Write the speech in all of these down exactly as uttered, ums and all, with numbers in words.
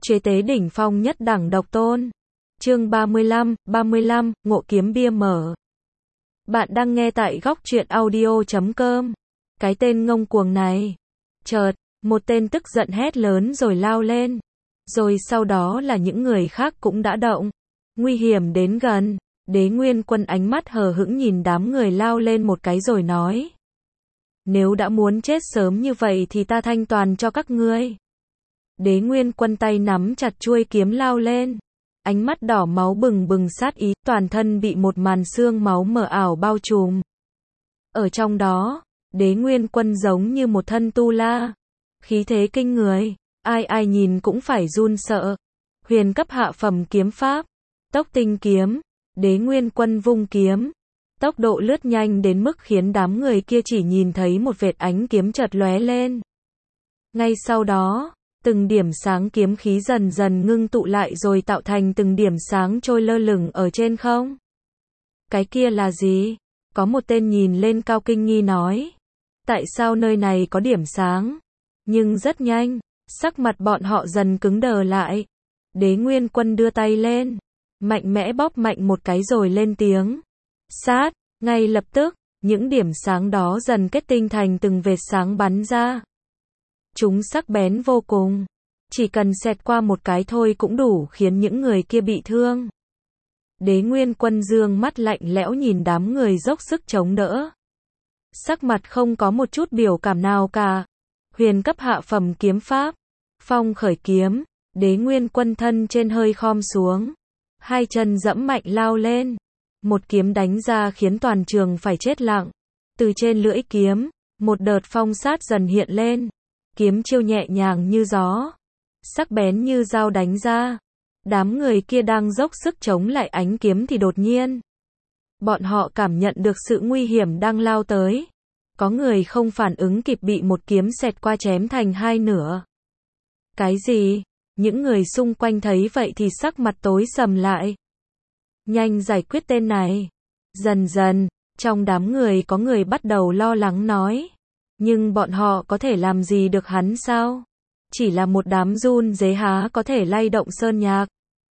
Chế tế đỉnh phong nhất đẳng độc tôn. Chương ba mươi lăm, ba mươi lăm, ngộ kiếm bia mở. Bạn đang nghe tại góc truyện audio chấm com. Cái tên ngông cuồng này. Chợt, một tên tức giận hét lớn rồi lao lên. Rồi sau đó là những người khác cũng đã động. Nguy hiểm đến gần. Đế Nguyên Quân ánh mắt hờ hững nhìn đám người lao lên một cái rồi nói. Nếu đã muốn chết sớm như vậy thì ta thanh toàn cho các ngươi. Đế Nguyên Quân tay nắm chặt chuôi kiếm lao lên. Ánh mắt đỏ máu bừng bừng sát ý, toàn thân bị một màn xương máu mờ ảo bao trùm. Ở trong đó, Đế Nguyên Quân giống như một thân tu la. Khí thế kinh người, ai ai nhìn cũng phải run sợ. Huyền cấp hạ phẩm kiếm pháp, tốc tinh kiếm, Đế Nguyên Quân vung kiếm. Tốc độ lướt nhanh đến mức khiến đám người kia chỉ nhìn thấy một vệt ánh kiếm chợt lóe lên. Ngay sau đó, từng điểm sáng kiếm khí dần dần ngưng tụ lại rồi tạo thành từng điểm sáng trôi lơ lửng ở trên không. Cái kia là gì? Có một tên nhìn lên cao kinh nghi nói. Tại sao nơi này có điểm sáng? Nhưng rất nhanh, sắc mặt bọn họ dần cứng đờ lại. Đế Nguyên Quân đưa tay lên, mạnh mẽ bóp mạnh một cái rồi lên tiếng. Sát, ngay lập tức, những điểm sáng đó dần kết tinh thành từng vệt sáng bắn ra. Chúng sắc bén vô cùng. Chỉ cần xẹt qua một cái thôi cũng đủ khiến những người kia bị thương. Đế Nguyên Quân dương mắt lạnh lẽo nhìn đám người dốc sức chống đỡ. Sắc mặt không có một chút biểu cảm nào cả. Huyền cấp hạ phẩm kiếm pháp. Phong khởi kiếm. Đế Nguyên Quân thân trên hơi khom xuống. Hai chân dẫm mạnh lao lên. Một kiếm đánh ra khiến toàn trường phải chết lặng. Từ trên lưỡi kiếm, một đợt phong sát dần hiện lên. Kiếm chiêu nhẹ nhàng như gió, sắc bén như dao đánh ra. Đám người kia đang dốc sức chống lại ánh kiếm thì đột nhiên, bọn họ cảm nhận được sự nguy hiểm đang lao tới. Có người không phản ứng kịp bị một kiếm xẹt qua chém thành hai nửa. Cái gì? Những người xung quanh thấy vậy thì sắc mặt tối sầm lại. Nhanh giải quyết tên này. Dần dần, trong đám người có người bắt đầu lo lắng nói. Nhưng bọn họ có thể làm gì được hắn sao? Chỉ là một đám run dế há có thể lay động sơn nhạc.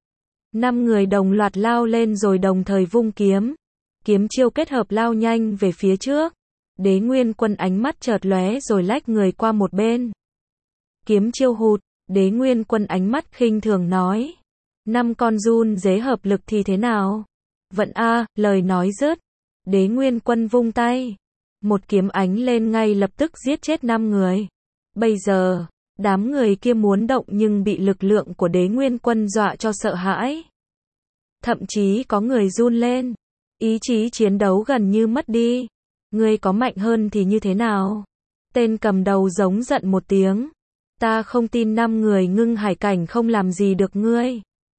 Năm người đồng loạt lao lên rồi đồng thời vung kiếm. Kiếm chiêu kết hợp lao nhanh về phía trước. Đế Nguyên Quân ánh mắt chợt lóe rồi lách người qua một bên. Kiếm chiêu hụt, Đế Nguyên Quân ánh mắt khinh thường nói. Năm con run dế hợp lực thì thế nào? Vận a, lời nói dứt. Đế Nguyên Quân vung tay. Một kiếm ánh lên ngay lập tức giết chết năm người. Bây giờ, đám người kia muốn động nhưng bị lực lượng của Đế Nguyên Quân dọa cho sợ hãi. Thậm chí có người run lên. Ý chí chiến đấu gần như mất đi. Ngươi có mạnh hơn thì như thế nào? Tên cầm đầu giống giận một tiếng. Ta không tin năm người ngưng hải cảnh không làm gì được ngươi.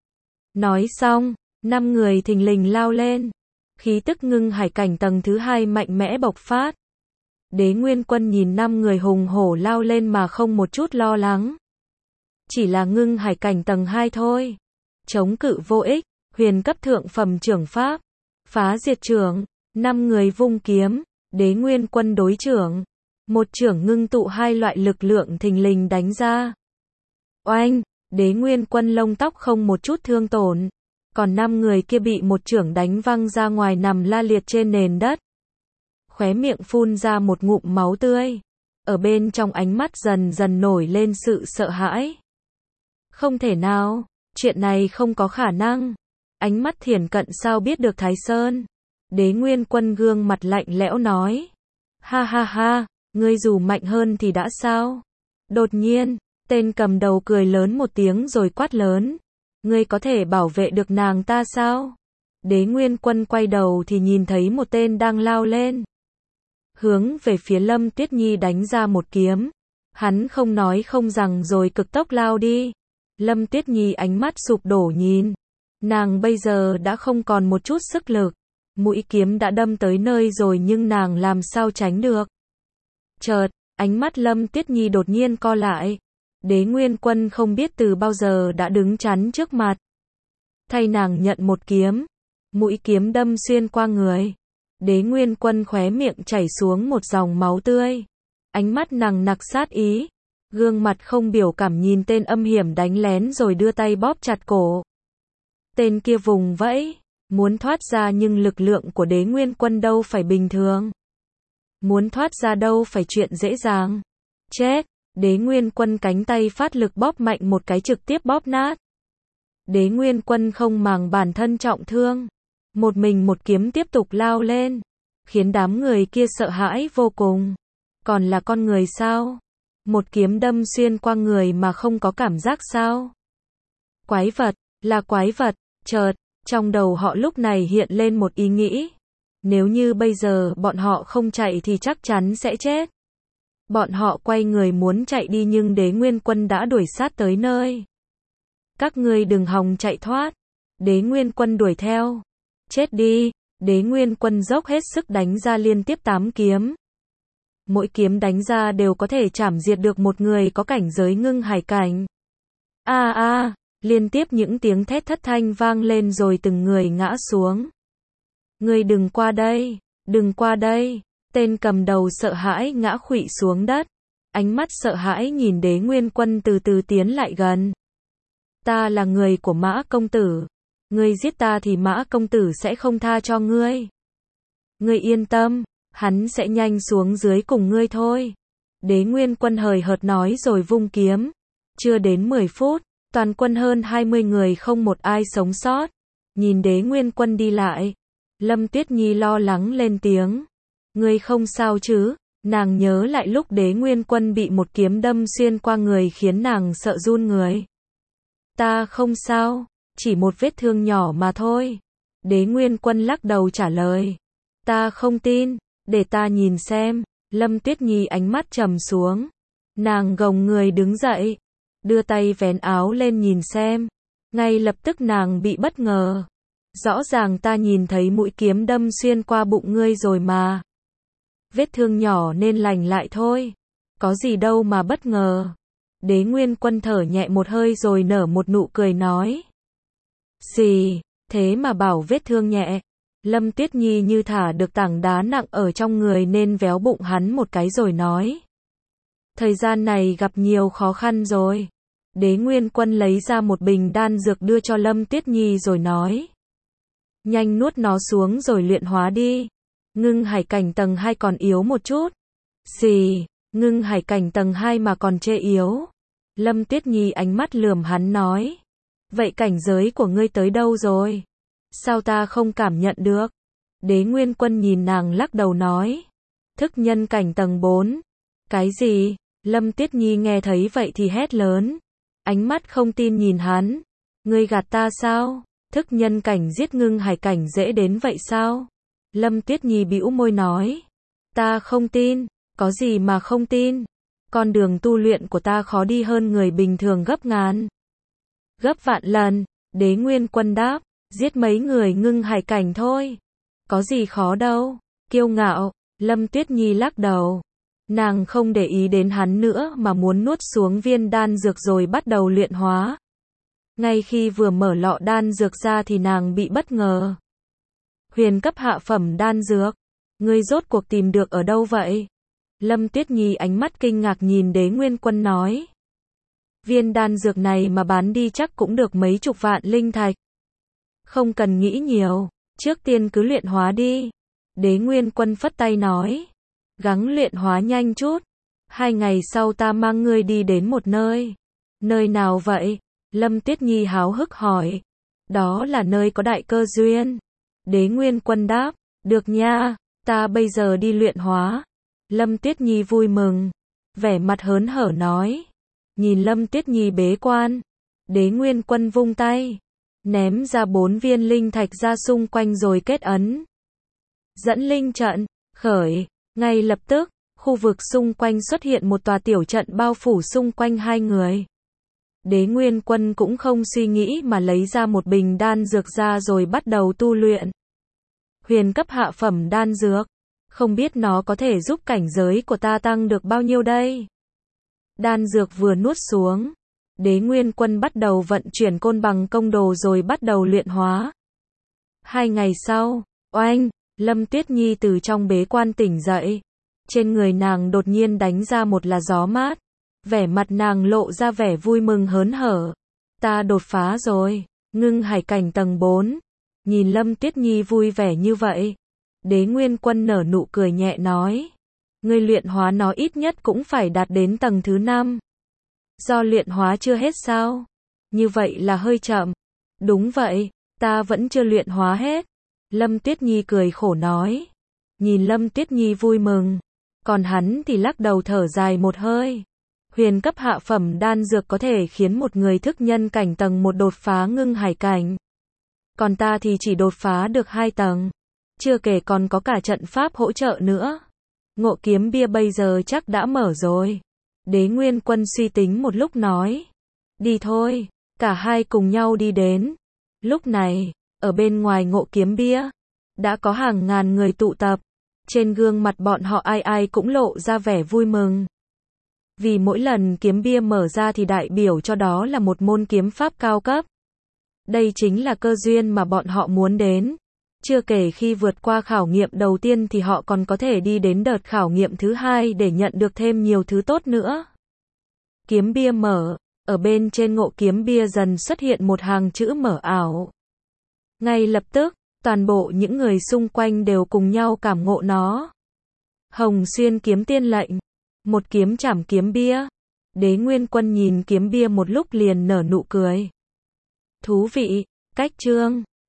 Nói xong, năm người thình lình lao lên. Khí tức ngưng hải cảnh tầng thứ hai mạnh mẽ bộc phát. Đế Nguyên Quân nhìn năm người hùng hổ lao lên mà không một chút lo lắng. Chỉ là ngưng hải cảnh tầng hai thôi. Chống cự vô ích, huyền cấp thượng phẩm trưởng pháp. Phá diệt trưởng, năm người vung kiếm, Đế Nguyên Quân đối trưởng. Một trưởng ngưng tụ hai loại lực lượng thình lình đánh ra. Oanh, Đế Nguyên Quân lông tóc không một chút thương tổn. Còn năm người kia bị một chưởng đánh văng ra ngoài nằm la liệt trên nền đất. Khóe miệng phun ra một ngụm máu tươi. Ở bên trong ánh mắt dần dần nổi lên sự sợ hãi. Không thể nào, chuyện này không có khả năng. Ánh mắt Thiển Cận sao biết được Thái Sơn? Đế Nguyên Quân gương mặt lạnh lẽo nói. Ha ha ha, ngươi dù mạnh hơn thì đã sao? Đột nhiên, tên cầm đầu cười lớn một tiếng rồi quát lớn. Ngươi có thể bảo vệ được nàng ta sao? Đế Nguyên Quân quay đầu thì nhìn thấy một tên đang lao lên. Hướng về phía Lâm Tuyết Nhi đánh ra một kiếm. Hắn không nói không rằng rồi cực tốc lao đi. Lâm Tuyết Nhi ánh mắt sụp đổ nhìn. Nàng bây giờ đã không còn một chút sức lực. Mũi kiếm đã đâm tới nơi rồi nhưng nàng làm sao tránh được. Chợt, ánh mắt Lâm Tuyết Nhi đột nhiên co lại. Đế Nguyên Quân không biết từ bao giờ đã đứng chắn trước mặt. Thay nàng nhận một kiếm. Mũi kiếm đâm xuyên qua người. Đế Nguyên Quân khóe miệng chảy xuống một dòng máu tươi. Ánh mắt nằng nặc sát ý. Gương mặt không biểu cảm nhìn tên âm hiểm đánh lén rồi đưa tay bóp chặt cổ. Tên kia vùng vẫy, muốn thoát ra nhưng lực lượng của Đế Nguyên Quân đâu phải bình thường. Muốn thoát ra đâu phải chuyện dễ dàng. Chết, Đế Nguyên Quân cánh tay phát lực bóp mạnh một cái trực tiếp bóp nát. Đế Nguyên Quân không màng bản thân trọng thương. Một mình một kiếm tiếp tục lao lên. Khiến đám người kia sợ hãi vô cùng. Còn là con người sao? Một kiếm đâm xuyên qua người mà không có cảm giác sao? Quái vật, là quái vật, chợt, trong đầu họ lúc này hiện lên một ý nghĩ. Nếu như bây giờ bọn họ không chạy thì chắc chắn sẽ chết. Bọn họ quay người muốn chạy đi nhưng Đế Nguyên Quân đã đuổi sát tới nơi. Các ngươi đừng hòng chạy thoát. Đế Nguyên Quân đuổi theo. Chết đi, Đế Nguyên Quân dốc hết sức đánh ra liên tiếp tám kiếm. Mỗi kiếm đánh ra đều có thể chảm diệt được một người có cảnh giới ngưng hải cảnh. A a, liên tiếp những tiếng thét thất thanh vang lên rồi từng người ngã xuống. Ngươi đừng qua đây, đừng qua đây. Tên cầm đầu sợ hãi ngã khuỵu xuống đất. Ánh mắt sợ hãi nhìn Đế Nguyên Quân từ từ tiến lại gần. Ta là người của Mã công tử. Ngươi giết ta thì Mã công tử sẽ không tha cho ngươi. Ngươi yên tâm, hắn sẽ nhanh xuống dưới cùng ngươi thôi. Đế Nguyên Quân hời hợt nói rồi vung kiếm. Chưa đến mười phút, toàn quân hơn hai mươi người không một ai sống sót. Nhìn Đế Nguyên Quân đi lại, Lâm Tuyết Nhi lo lắng lên tiếng. Ngươi không sao chứ? Nàng nhớ lại lúc Đế Nguyên Quân bị một kiếm đâm xuyên qua người khiến nàng sợ run người. Ta không sao, chỉ một vết thương nhỏ mà thôi. Đế Nguyên Quân lắc đầu trả lời. Ta không tin, để ta nhìn xem. Lâm Tuyết Nhi ánh mắt trầm xuống. Nàng gồng người đứng dậy, đưa tay vén áo lên nhìn xem. Ngay lập tức nàng bị bất ngờ. Rõ ràng ta nhìn thấy mũi kiếm đâm xuyên qua bụng ngươi rồi mà. Vết thương nhỏ nên lành lại thôi. Có gì đâu mà bất ngờ. Đế Nguyên Quân thở nhẹ một hơi rồi nở một nụ cười nói. Gì, thế mà bảo vết thương nhẹ. Lâm Tuyết Nhi như thả được tảng đá nặng ở trong người nên véo bụng hắn một cái rồi nói. Thời gian này gặp nhiều khó khăn rồi. Đế Nguyên Quân lấy ra một bình đan dược đưa cho Lâm Tuyết Nhi rồi nói. Nhanh nuốt nó xuống rồi luyện hóa đi. Ngưng hải cảnh tầng hai còn yếu một chút. Xì, ngưng hải cảnh tầng hai mà còn chê yếu. Lâm Tuyết Nhi ánh mắt lườm hắn nói. Vậy cảnh giới của ngươi tới đâu rồi? Sao ta không cảm nhận được? Đế Nguyên Quân nhìn nàng lắc đầu nói. Thức nhân cảnh tầng bốn. Cái gì? Lâm Tuyết Nhi nghe thấy vậy thì hét lớn. Ánh mắt không tin nhìn hắn. Ngươi gạt ta sao? Thức nhân cảnh giết ngưng hải cảnh dễ đến vậy sao? Lâm Tuyết Nhi bĩu môi nói. Ta không tin. Có gì mà không tin? Con đường tu luyện của ta khó đi hơn người bình thường gấp ngàn. Gấp vạn lần. Đế Nguyên Quân đáp. Giết mấy người ngưng hải cảnh thôi. Có gì khó đâu. Kiêu ngạo. Lâm Tuyết Nhi lắc đầu. Nàng không để ý đến hắn nữa mà muốn nuốt xuống viên đan dược rồi bắt đầu luyện hóa. Ngay khi vừa mở lọ đan dược ra thì nàng bị bất ngờ. Huyền cấp hạ phẩm đan dược. Ngươi rốt cuộc tìm được ở đâu vậy? Lâm Tuyết Nhi ánh mắt kinh ngạc nhìn Đế Nguyên Quân nói. Viên đan dược này mà bán đi chắc cũng được mấy chục vạn linh thạch. Không cần nghĩ nhiều, trước tiên cứ luyện hóa đi. Đế Nguyên Quân phất tay nói. Gắng luyện hóa nhanh chút. Hai ngày sau ta mang ngươi đi đến một nơi. Nơi nào vậy? Lâm Tuyết Nhi háo hức hỏi. Đó là nơi có đại cơ duyên. Đế Nguyên Quân đáp. Được nha, ta bây giờ đi luyện hóa. Lâm Tuyết Nhi vui mừng. Vẻ mặt hớn hở nói. Nhìn Lâm Tuyết Nhi bế quan. Đế Nguyên Quân vung tay. Ném ra bốn viên linh thạch ra xung quanh rồi kết ấn. Dẫn linh trận, khởi. Ngay lập tức, khu vực xung quanh xuất hiện một tòa tiểu trận bao phủ xung quanh hai người. Đế Nguyên Quân cũng không suy nghĩ mà lấy ra một bình đan dược ra rồi bắt đầu tu luyện. Huyền cấp hạ phẩm đan dược. Không biết nó có thể giúp cảnh giới của ta tăng được bao nhiêu đây? Đan dược vừa nuốt xuống. Đế Nguyên Quân bắt đầu vận chuyển côn bằng công đồ rồi bắt đầu luyện hóa. Hai ngày sau, oanh, Lâm Tuyết Nhi từ trong bế quan tỉnh dậy. Trên người nàng đột nhiên đánh ra một là gió mát. Vẻ mặt nàng lộ ra vẻ vui mừng hớn hở. Ta đột phá rồi, ngưng hải cảnh tầng bốn. Nhìn Lâm Tuyết Nhi vui vẻ như vậy, Đế Nguyên Quân nở nụ cười nhẹ nói. Ngươi luyện hóa nó ít nhất cũng phải đạt đến tầng thứ năm. Do luyện hóa chưa hết sao? Như vậy là hơi chậm. Đúng vậy, ta vẫn chưa luyện hóa hết. Lâm Tuyết Nhi cười khổ nói. Nhìn Lâm Tuyết Nhi vui mừng, còn hắn thì lắc đầu thở dài một hơi. Huyền cấp hạ phẩm đan dược có thể khiến một người thức nhân cảnh tầng một đột phá ngưng hải cảnh. Còn ta thì chỉ đột phá được hai tầng. Chưa kể còn có cả trận pháp hỗ trợ nữa. Ngộ kiếm bia bây giờ chắc đã mở rồi. Đế Nguyên Quân suy tính một lúc nói. Đi thôi, cả hai cùng nhau đi đến. Lúc này, ở bên ngoài ngộ kiếm bia, đã có hàng ngàn người tụ tập. Trên gương mặt bọn họ ai ai cũng lộ ra vẻ vui mừng. Vì mỗi lần kiếm bia mở ra thì đại biểu cho đó là một môn kiếm pháp cao cấp. Đây chính là cơ duyên mà bọn họ muốn đến. Chưa kể khi vượt qua khảo nghiệm đầu tiên thì họ còn có thể đi đến đợt khảo nghiệm thứ hai để nhận được thêm nhiều thứ tốt nữa. Kiếm bia mở, ở bên trên ngộ kiếm bia dần xuất hiện một hàng chữ mở ảo. Ngay lập tức, toàn bộ những người xung quanh đều cùng nhau cảm ngộ nó. Hồng Xuyên kiếm tiên lệnh, một kiếm chảm kiếm bia. Đế Nguyên Quân nhìn kiếm bia một lúc liền nở nụ cười. Thú vị, cách chương